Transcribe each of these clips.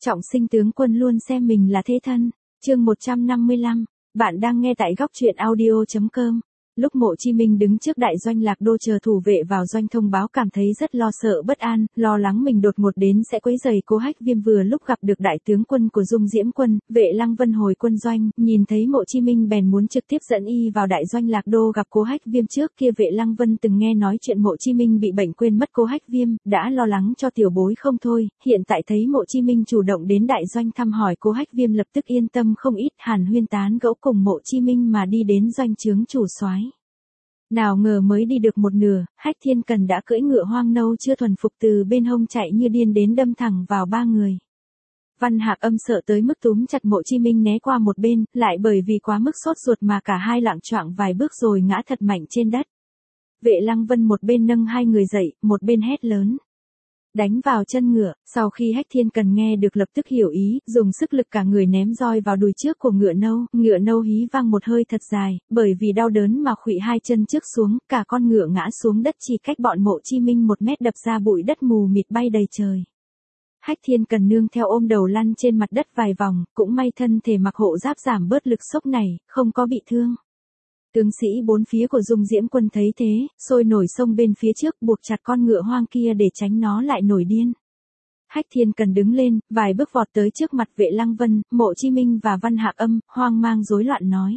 Trọng sinh tướng quân luôn xem mình là thế thân. Chương 155, bạn đang nghe tại góc truyện audio.com. Lúc Mộ Chí Minh đứng trước đại doanh Lạc Đô chờ thủ vệ vào doanh thông báo cảm thấy rất lo sợ bất an, lo lắng mình đột ngột đến sẽ quấy rầy Cố Hách Viêm. Vừa lúc gặp được đại tướng quân của Dung Diễm quân, Vệ Lăng Vân hồi quân doanh, nhìn thấy Mộ Chí Minh bèn muốn trực tiếp dẫn y vào đại doanh Lạc Đô gặp Cố Hách Viêm. Trước kia Vệ Lăng Vân từng nghe nói chuyện Mộ Chí Minh bị bệnh quên mất Cố Hách Viêm, đã lo lắng cho tiểu bối không thôi, hiện tại thấy Mộ Chí Minh chủ động đến đại doanh thăm hỏi Cố Hách Viêm lập tức yên tâm không ít, hàn huyên tán gẫu cùng Mộ Chí Minh mà đi đến doanh trướng chủ soái. Nào ngờ mới đi được một nửa, Hách Thiên Cần đã cưỡi ngựa hoang nâu chưa thuần phục từ bên hông chạy như điên đến đâm thẳng vào ba người. Văn Hạc Âm sợ tới mức túm chặt Mộ Chí Minh né qua một bên, lại bởi vì quá mức sốt ruột mà cả hai loạng choạng vài bước rồi ngã thật mạnh trên đất. Vệ Lăng Vân một bên nâng hai người dậy, một bên hét lớn: đánh vào chân ngựa. Sau khi Hách Thiên Cần nghe được lập tức hiểu ý, dùng sức lực cả người ném roi vào đùi trước của ngựa nâu hí vang một hơi thật dài, bởi vì đau đớn mà khuỵu hai chân trước xuống, cả con ngựa ngã xuống đất chỉ cách bọn Mộ Chí Minh 1 mét, đập ra bụi đất mù mịt bay đầy trời. Hách Thiên Cần nương theo ôm đầu lăn trên mặt đất vài vòng, cũng may thân thể mặc hộ giáp giảm bớt lực sốc này, không có bị thương. Tướng sĩ bốn phía của Dung Diễm quân thấy thế, sôi nổi xông bên phía trước buộc chặt con ngựa hoang kia để tránh nó lại nổi điên. Hách Thiên Cần đứng lên, vài bước vọt tới trước mặt Vệ Lăng Vân, Mộ Chí Minh và Văn Hạc Âm, hoang mang rối loạn nói: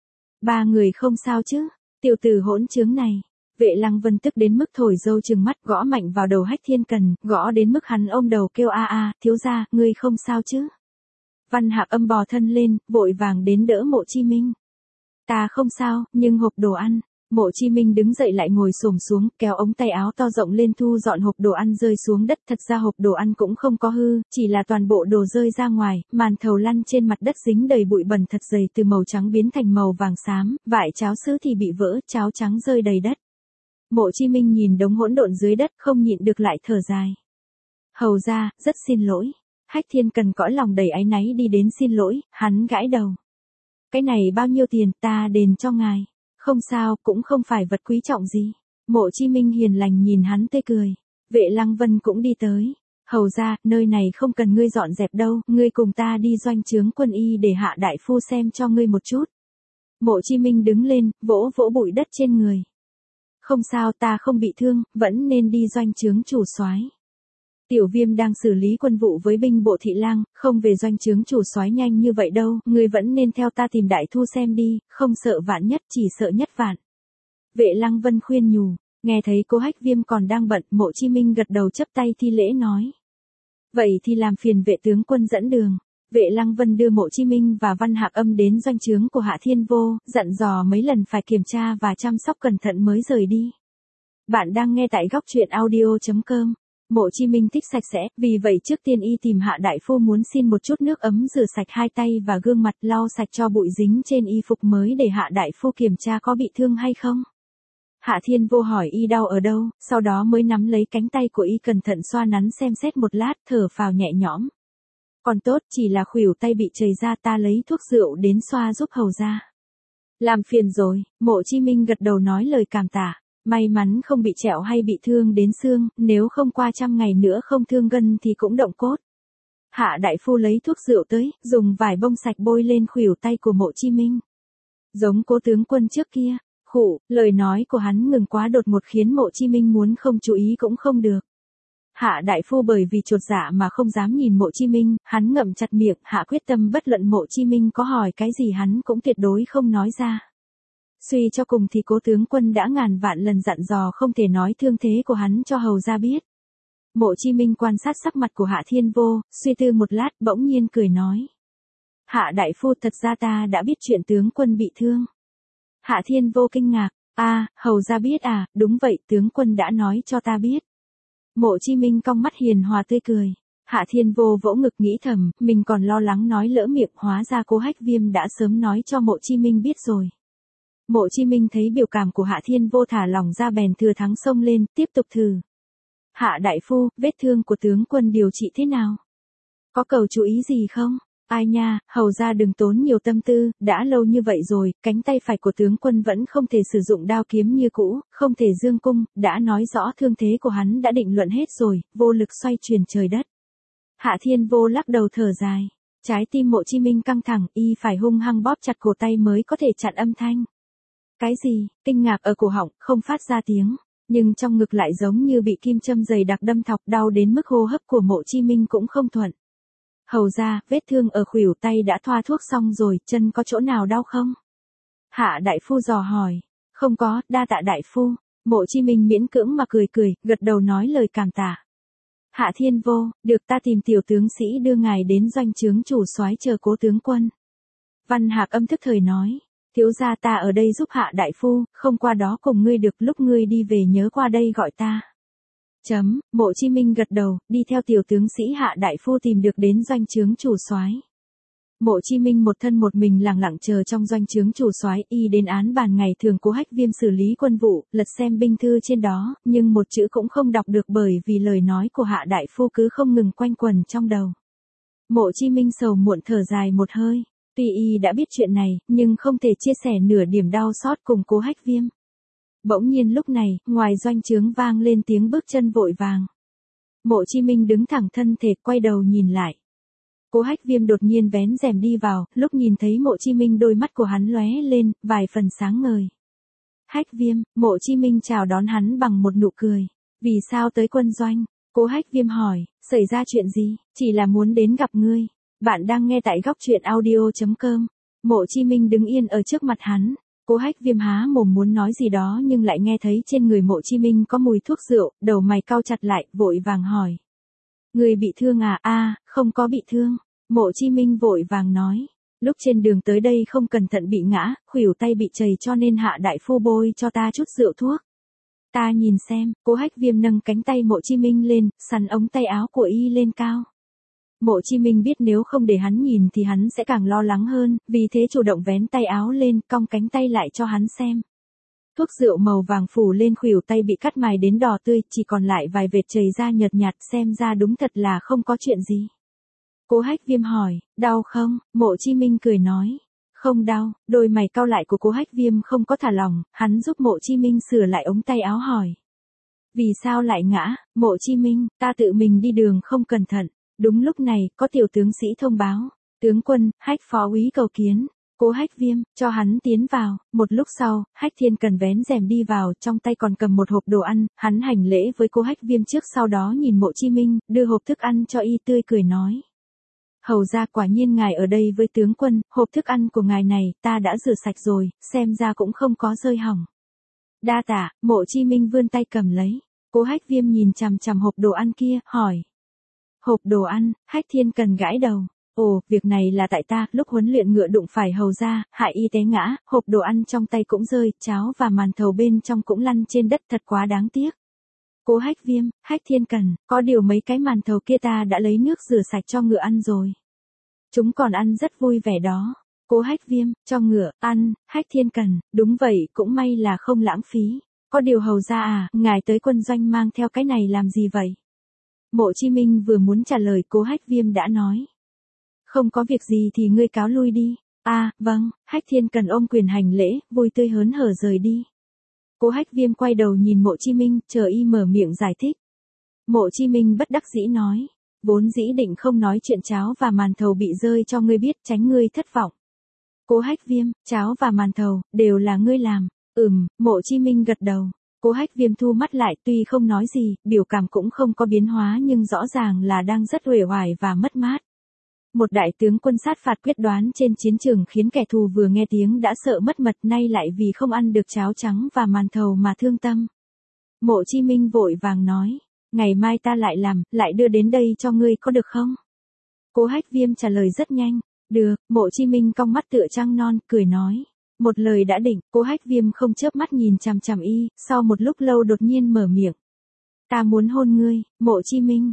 ba người không sao chứ, tiểu tử hỗn trướng này. Vệ Lăng Vân tức đến mức thổi râu trừng mắt, gõ mạnh vào đầu Hách Thiên Cần, gõ đến mức hắn ôm đầu kêu a a, thiếu gia, ngươi không sao chứ. Văn Hạc Âm bò thân lên, vội vàng đến đỡ Mộ Chí Minh. Ta không sao, nhưng hộp đồ ăn. Mộ Chí Minh đứng dậy lại ngồi xổm xuống, kéo ống tay áo to rộng lên thu dọn hộp đồ ăn rơi xuống đất. Thật ra hộp đồ ăn cũng không có hư, chỉ là toàn bộ đồ rơi ra ngoài, màn thầu lăn trên mặt đất dính đầy bụi bẩn thật dày, từ màu trắng biến thành màu vàng xám, vải cháo sứ thì bị vỡ, cháo trắng rơi đầy đất. Mộ Chí Minh nhìn đống hỗn độn dưới đất, không nhịn được lại thở dài. Hầu gia, rất xin lỗi. Hách Thiên Cần cõi lòng đầy áy náy đi đến xin lỗi, hắn gãi đầu. Cái này bao nhiêu tiền, ta đền cho ngài. Không sao, cũng không phải vật quý trọng gì. Mộ Chí Minh hiền lành nhìn hắn tươi cười. Vệ Lăng Vân cũng đi tới. Hầu ra, nơi này không cần ngươi dọn dẹp đâu, ngươi cùng ta đi doanh trướng quân y để Hạ đại phu xem cho ngươi một chút. Mộ Chí Minh đứng lên, vỗ vỗ bụi đất trên người. Không sao, ta không bị thương, vẫn nên đi doanh trướng chủ soái. Tiểu Viêm đang xử lý quân vụ với binh bộ thị lang, không về doanh trướng chủ soái nhanh như vậy đâu, ngươi vẫn nên theo ta tìm đại thu xem đi, không sợ vạn nhất, chỉ sợ nhất vạn. Vệ Lăng Vân khuyên nhủ, nghe thấy Cố Hách Viêm còn đang bận, Mộ Chí Minh gật đầu chắp tay thi lễ nói. Vậy thì làm phiền vệ tướng quân dẫn đường. Vệ Lăng Vân đưa Mộ Chí Minh và Văn Hạc Âm đến doanh trướng của Hạ Thiên Vô, dặn dò mấy lần phải kiểm tra và chăm sóc cẩn thận mới rời đi. Bạn đang nghe tại góc truyện audio.com. Mộ Chí Minh thích sạch sẽ, vì vậy trước tiên y tìm Hạ đại phu muốn xin một chút nước ấm rửa sạch hai tay và gương mặt, lau sạch cho bụi dính trên y phục mới để Hạ đại phu kiểm tra có bị thương hay không. Hạ Thiên Vô hỏi y đau ở đâu, sau đó mới nắm lấy cánh tay của y cẩn thận xoa nắn xem xét một lát, thở phào nhẹ nhõm. Còn tốt, chỉ là khuỷu tay bị chảy ra, ta lấy thuốc rượu đến xoa giúp hầu ra. Làm phiền rồi. Mộ Chí Minh gật đầu nói lời cảm tạ. May mắn không bị trẹo hay bị thương đến xương, nếu không qua 100 ngày nữa không thương gân thì cũng động cốt. Hạ đại phu lấy thuốc rượu tới, dùng vải bông sạch bôi lên khuỷu tay của Mộ Chí Minh. Giống Cố tướng quân trước kia. Khụ, lời nói của hắn ngừng quá đột ngột khiến Mộ Chí Minh muốn không chú ý cũng không được. Hạ đại phu bởi vì chột dạ mà không dám nhìn Mộ Chí Minh, hắn ngậm chặt miệng, hạ quyết tâm bất luận Mộ Chí Minh có hỏi cái gì hắn cũng tuyệt đối không nói ra. Suy cho cùng thì Cố tướng quân đã ngàn vạn lần dặn dò không thể nói thương thế của hắn cho hầu ra biết. Mộ Chí Minh quan sát sắc mặt của Hạ Thiên Vô, suy tư một lát bỗng nhiên cười nói. Hạ đại phu, thật ra ta đã biết chuyện tướng quân bị thương. Hạ Thiên Vô kinh ngạc, hầu ra biết à, đúng vậy, tướng quân đã nói cho ta biết. Mộ Chí Minh cong mắt hiền hòa tươi cười. Hạ Thiên Vô vỗ ngực nghĩ thầm, mình còn lo lắng nói lỡ miệng, hóa ra Cố Hách Viêm đã sớm nói cho Mộ Chí Minh biết rồi. Mộ Chí Minh thấy biểu cảm của Hạ Thiên Vô thả lòng ra bèn thừa thắng xông lên, tiếp tục thử. Hạ đại phu, vết thương của tướng quân điều trị thế nào? Có cầu chú ý gì không? Ai nha, hầu ra đừng tốn nhiều tâm tư, đã lâu như vậy rồi, cánh tay phải của tướng quân vẫn không thể sử dụng đao kiếm như cũ, không thể dương cung, đã nói rõ thương thế của hắn đã định luận hết rồi, vô lực xoay chuyển trời đất. Hạ Thiên Vô lắc đầu thở dài. Trái tim Mộ Chi Minh căng thẳng, y phải hung hăng bóp chặt cổ tay mới có thể chặn âm thanh. Cái gì? Kinh ngạc ở cổ họng, không phát ra tiếng, nhưng trong ngực lại giống như bị kim châm dày đặc đâm thọc, đau đến mức hô hấp của Mộ Chi Minh cũng không thuận. Hầu ra, vết thương ở khuỷu tay đã thoa thuốc xong rồi, chân có chỗ nào đau không? Hạ đại phu dò hỏi. Không có, đa tạ đại phu. Mộ Chi Minh miễn cưỡng mà cười cười, gật đầu nói lời cảm tạ. Hạ Thiên Vô, được ta tìm tiểu tướng sĩ đưa ngài đến doanh trướng chủ soái chờ Cố tướng quân. Văn Hạc âm thức thời nói. Thiếu gia ta ở đây giúp Hạ đại phu, không qua đó cùng ngươi được, lúc ngươi đi về nhớ qua đây gọi ta. Mộ Chi Minh gật đầu, đi theo tiểu tướng sĩ Hạ đại phu tìm được đến doanh trướng chủ soái. Mộ Chi Minh một thân một mình lặng lặng chờ trong doanh trướng chủ soái, y đến án bàn ngày thường Cố Hách Viêm xử lý quân vụ, lật xem binh thư trên đó, nhưng một chữ cũng không đọc được bởi vì lời nói của Hạ đại phu cứ không ngừng quanh quẩn trong đầu. Mộ Chi Minh sầu muộn thở dài một hơi, tuy y đã biết chuyện này, nhưng không thể chia sẻ nửa điểm đau xót cùng Cố Hách Viêm. Bỗng nhiên lúc này, ngoài doanh trướng vang lên tiếng bước chân vội vàng. Mộ Chi Minh đứng thẳng thân thể, quay đầu nhìn lại. Cố Hách Viêm đột nhiên vén rèm đi vào, lúc nhìn thấy Mộ Chi Minh đôi mắt của hắn lóe lên, vài phần sáng ngời. Hách Viêm, Mộ Chi Minh chào đón hắn bằng một nụ cười. Vì sao tới quân doanh? Cố Hách Viêm hỏi, xảy ra chuyện gì? Chỉ là muốn đến gặp ngươi. Bạn đang nghe tại góc truyện audio.com. Mộ Chi Minh đứng yên ở trước mặt hắn. Cố Hách Viêm há mồm muốn nói gì đó nhưng lại nghe thấy trên người Mộ Chi Minh có mùi thuốc rượu, đầu mày cau chặt lại, vội vàng hỏi. Người bị thương à? Không có bị thương. Mộ Chi Minh vội vàng nói. Lúc trên đường tới đây không cẩn thận bị ngã, khuỷu tay bị trầy cho nên Hạ đại phu bôi cho ta chút rượu thuốc. Ta nhìn xem, Cố Hách Viêm nâng cánh tay Mộ Chi Minh lên, sắn ống tay áo của y lên cao. Mộ Chi Minh biết nếu không để hắn nhìn thì hắn sẽ càng lo lắng hơn, vì thế chủ động vén tay áo lên, cong cánh tay lại cho hắn xem. Thuốc rượu màu vàng phủ lên khuỷu tay bị cắt mài đến đỏ tươi, chỉ còn lại vài vệt chảy ra nhợt nhạt, xem ra đúng thật là không có chuyện gì. Cố Hách Viêm hỏi, đau không? Mộ Chi Minh cười nói, không đau. Đôi mày cau lại của Cố Hách Viêm không có thả lỏng, hắn giúp Mộ Chi Minh sửa lại ống tay áo hỏi. Vì sao lại ngã? Mộ Chi Minh, ta tự mình đi đường không cẩn thận. Đúng lúc này, có tiểu tướng sĩ thông báo. Tướng quân, Hách phó úy cầu kiến. Cố Hách Viêm, cho hắn tiến vào. Một lúc sau, Hách Thiên Cần vén rèm đi vào, trong tay còn cầm một hộp đồ ăn, hắn hành lễ với Cố Hách Viêm trước, sau đó nhìn Mộ Chi Minh, đưa hộp thức ăn cho y, tươi cười nói. Hầu ra quả nhiên ngài ở đây với tướng quân, hộp thức ăn của ngài này, ta đã rửa sạch rồi, xem ra cũng không có rơi hỏng. Đa tạ. Mộ Chi Minh vươn tay cầm lấy. Cố Hách Viêm nhìn chằm chằm hộp đồ ăn kia, hỏi. Hộp đồ ăn? Hách Thiên Cần gãi đầu. Ồ, việc này là tại ta, lúc huấn luyện ngựa đụng phải hầu ra, hại y té ngã, hộp đồ ăn trong tay cũng rơi, cháo và màn thầu bên trong cũng lăn trên đất, thật quá đáng tiếc. Cố Hách Viêm, Hách Thiên Cần, có điều mấy cái màn thầu kia ta đã lấy nước rửa sạch cho ngựa ăn rồi. Chúng còn ăn rất vui vẻ đó. Cố Hách Viêm, cho ngựa ăn. Hách Thiên Cần, đúng vậy, cũng may là không lãng phí. Có điều hầu ra à, ngài tới quân doanh mang theo cái này làm gì vậy? Mộ Chi Minh vừa muốn trả lời, Cố Hách Viêm đã nói. Không có việc gì thì ngươi cáo lui đi. Vâng. Hách Thiên Cần ôm quyền hành lễ, vui tươi hớn hở rời đi. Cố Hách Viêm quay đầu nhìn Mộ Chi Minh, chờ y mở miệng giải thích. Mộ Chi Minh bất đắc dĩ nói. Vốn dĩ định không nói chuyện cháo và màn thầu bị rơi cho ngươi biết, tránh ngươi thất vọng. Cố Hách Viêm, cháo và màn thầu, đều là ngươi làm. Mộ Chi Minh gật đầu. Cố Hách Viêm thu mắt lại, tuy không nói gì, biểu cảm cũng không có biến hóa nhưng rõ ràng là đang rất uể oải và mất mát. Một đại tướng quân sát phạt quyết đoán trên chiến trường khiến kẻ thù vừa nghe tiếng đã sợ mất mật, nay lại vì không ăn được cháo trắng và màn thầu mà thương tâm. Mộ Chi Minh vội vàng nói, ngày mai ta lại làm, lại đưa đến đây cho ngươi có được không? Cố Hách Viêm trả lời rất nhanh, được. Mộ Chi Minh cong mắt tựa trăng non, cười nói. Một lời đã định. Cố Hách Viêm không chớp mắt nhìn chằm chằm y, sau một lúc lâu đột nhiên mở miệng. Ta muốn hôn ngươi. Mộ Chi Minh,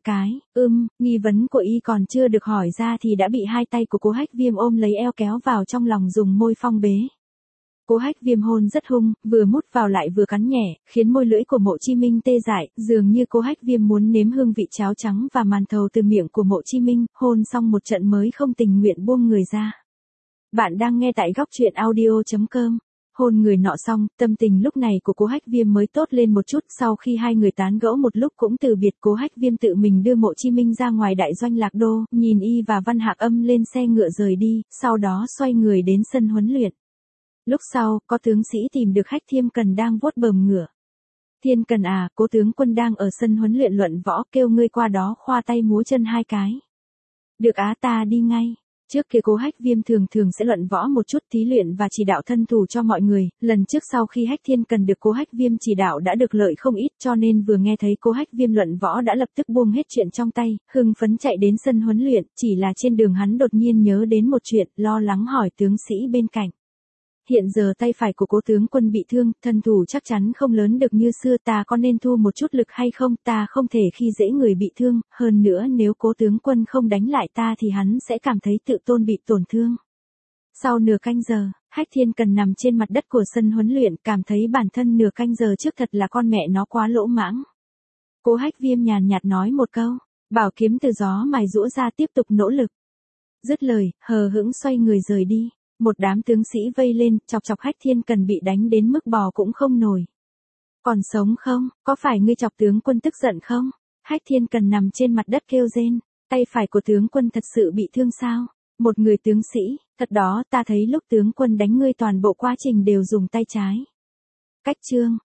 nghi vấn của y còn chưa được hỏi ra thì đã bị hai tay của Cố Hách Viêm ôm lấy eo kéo vào trong lòng dùng môi phong bế. Cố Hách Viêm hôn rất hung, vừa mút vào lại vừa cắn nhẹ, khiến môi lưỡi của Mộ Chi Minh tê dại, dường như Cố Hách Viêm muốn nếm hương vị cháo trắng và màn thầu từ miệng của Mộ Chi Minh, hôn xong một trận mới không tình nguyện buông người ra. Bạn đang nghe tại góc truyện audio.com. Hôn người nọ xong, tâm tình lúc này của Cố Hách Viêm mới tốt lên một chút, sau khi hai người tán gẫu một lúc cũng từ biệt, Cố Hách Viêm tự mình đưa Mộ Chi Minh ra ngoài đại doanh Lạc Đô, nhìn y và Văn Hạc Âm lên xe ngựa rời đi, sau đó xoay người đến sân huấn luyện. Lúc sau, có tướng sĩ tìm được Hách Thiêm Cần đang vuốt bờm ngựa. Thiên Cần à, Cố tướng quân đang ở sân huấn luyện luận võ, kêu ngươi qua đó khoa tay múa chân hai cái. Được á, ta đi ngay. Trước kia Cố Hách Viêm thường sẽ luận võ một chút, thí luyện và chỉ đạo thân thủ cho mọi người, lần trước sau khi Hách Thiên Cần được Cố Hách Viêm chỉ đạo đã được lợi không ít, cho nên vừa nghe thấy Cố Hách Viêm luận võ đã lập tức buông hết chuyện trong tay, hưng phấn chạy đến sân huấn luyện, chỉ là trên đường hắn đột nhiên nhớ đến một chuyện, lo lắng hỏi tướng sĩ bên cạnh. Hiện giờ tay phải của Cố tướng quân bị thương, thân thủ chắc chắn không lớn được như xưa, ta có nên thu một chút lực hay không, ta không thể khi dễ người bị thương, hơn nữa nếu Cố tướng quân không đánh lại ta thì hắn sẽ cảm thấy tự tôn bị tổn thương. Sau nửa canh giờ, Hách Thiên Cần nằm trên mặt đất của sân huấn luyện, cảm thấy bản thân nửa canh giờ trước thật là con mẹ nó quá lỗ mãng. Cố Hách Viêm nhàn nhạt nói một câu, bảo kiếm từ gió mài giũa ra tiếp tục nỗ lực. Dứt lời, hờ hững xoay người rời đi. Một đám tướng sĩ vây lên, chọc Hách Thiên Cần bị đánh đến mức bò cũng không nổi. Còn sống không, có phải ngươi chọc tướng quân tức giận không? Hách Thiên Cần nằm trên mặt đất kêu rên, tay phải của tướng quân thật sự bị thương sao? Một người tướng sĩ, thật đó, ta thấy lúc tướng quân đánh ngươi toàn bộ quá trình đều dùng tay trái. Cách chương